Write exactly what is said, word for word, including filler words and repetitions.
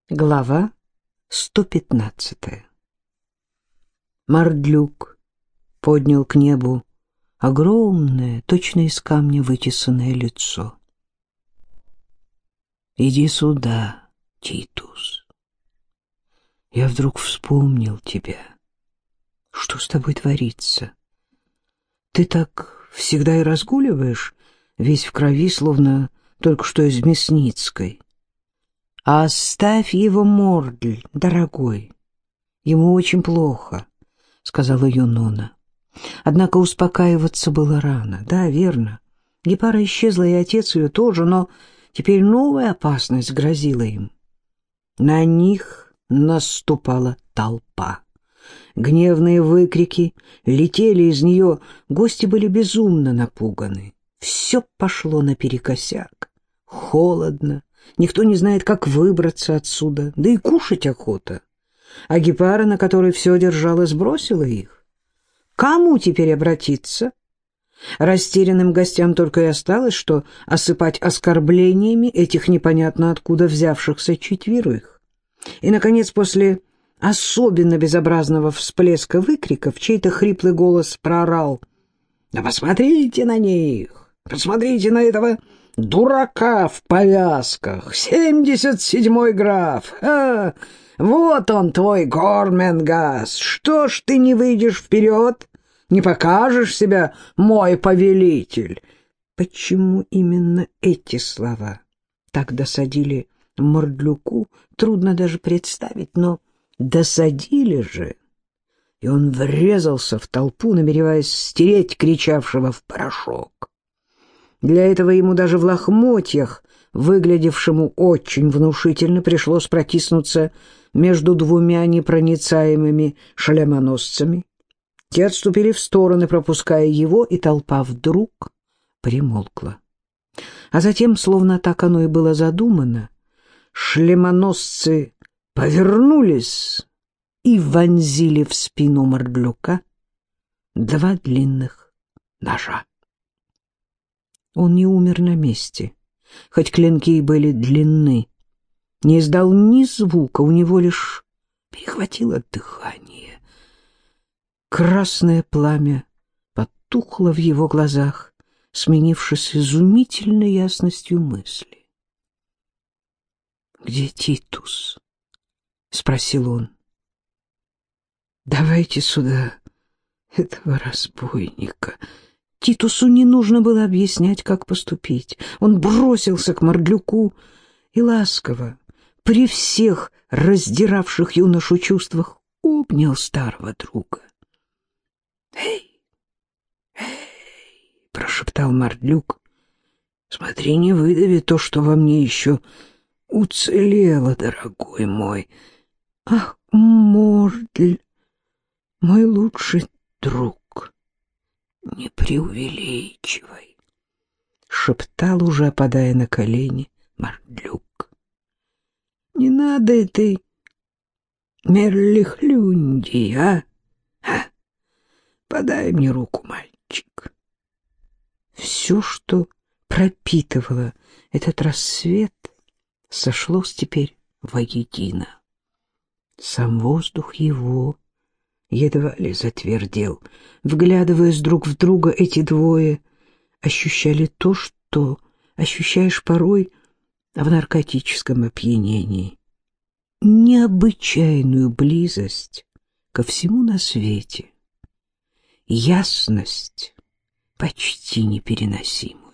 Глава сто пятнадцатая. Мардлюк поднял к небу огромное, точно из камня вытесанное лицо. «Иди сюда, Титус. Я вдруг вспомнил тебя. Что с тобой творится? Ты так всегда и разгуливаешь, весь в крови, словно только что из Мясницкой. «Оставь его, Мордль, дорогой. Ему очень плохо», — сказала Юнона. Однако успокаиваться было рано. Да, верно. Гепара исчезла, и отец ее тоже, но теперь новая опасность грозила им. На них наступала толпа. Гневные выкрики летели из нее, гости были безумно напуганы. Все пошло наперекосяк. Холодно. Никто не знает, как выбраться отсюда, да и кушать охота. А Гепара, на которой все держалось, бросила их. Кому теперь обратиться? Растерянным гостям только и осталось, что осыпать оскорблениями этих непонятно откуда взявшихся четверых. И, наконец, после особенно безобразного всплеска выкриков, чей-то хриплый голос проорал: «Да посмотрите на них! Посмотрите на этого дурака в повязках! Семьдесят седьмой граф! А, вот он, твой Горменгас! Что ж ты не выйдешь вперед? Не покажешь себя, мой повелитель?» Почему именно эти слова так досадили Мордлюку, трудно даже представить, но досадили же. И он врезался в толпу, намереваясь стереть кричавшего в порошок. Для этого ему даже в лохмотьях, выглядевшему очень внушительно, пришлось протиснуться между двумя непроницаемыми шлемоносцами. Те отступили в стороны, пропуская его, и толпа вдруг примолкла. А затем, словно так оно и было задумано, шлемоносцы повернулись и вонзили в спину Мордлюка два длинных ножа. Он не умер на месте, хоть клинки и были длинны, не издал ни звука, у него лишь перехватило дыхание. Красное пламя потухло в его глазах, сменившись изумительной ясностью мысли. «Где Титус?» — спросил он. «Давайте сюда этого разбойника». Титусу не нужно было объяснять, как поступить. Он бросился к Мордлюку и ласково, при всех раздиравших юношу чувствах, обнял старого друга. «Эй, эй!» — прошептал Мордлюк. «Смотри, не выдави то, что во мне еще уцелело, дорогой мой. Ах, Мордль, мой лучший друг! Не преувеличивай!» — шептал, уже опадая на колени, Мордлюк. «Не надо этой мерлихлюнди, а? а? Подай мне руку, мальчик». Все, что пропитывало этот рассвет, сошлось теперь воедино. Сам воздух его едва ли затвердел. Вглядываясь друг в друга, эти двое ощущали то, что ощущаешь порой в наркотическом опьянении. Необычайную близость ко всему на свете. Ясность почти непереносимую.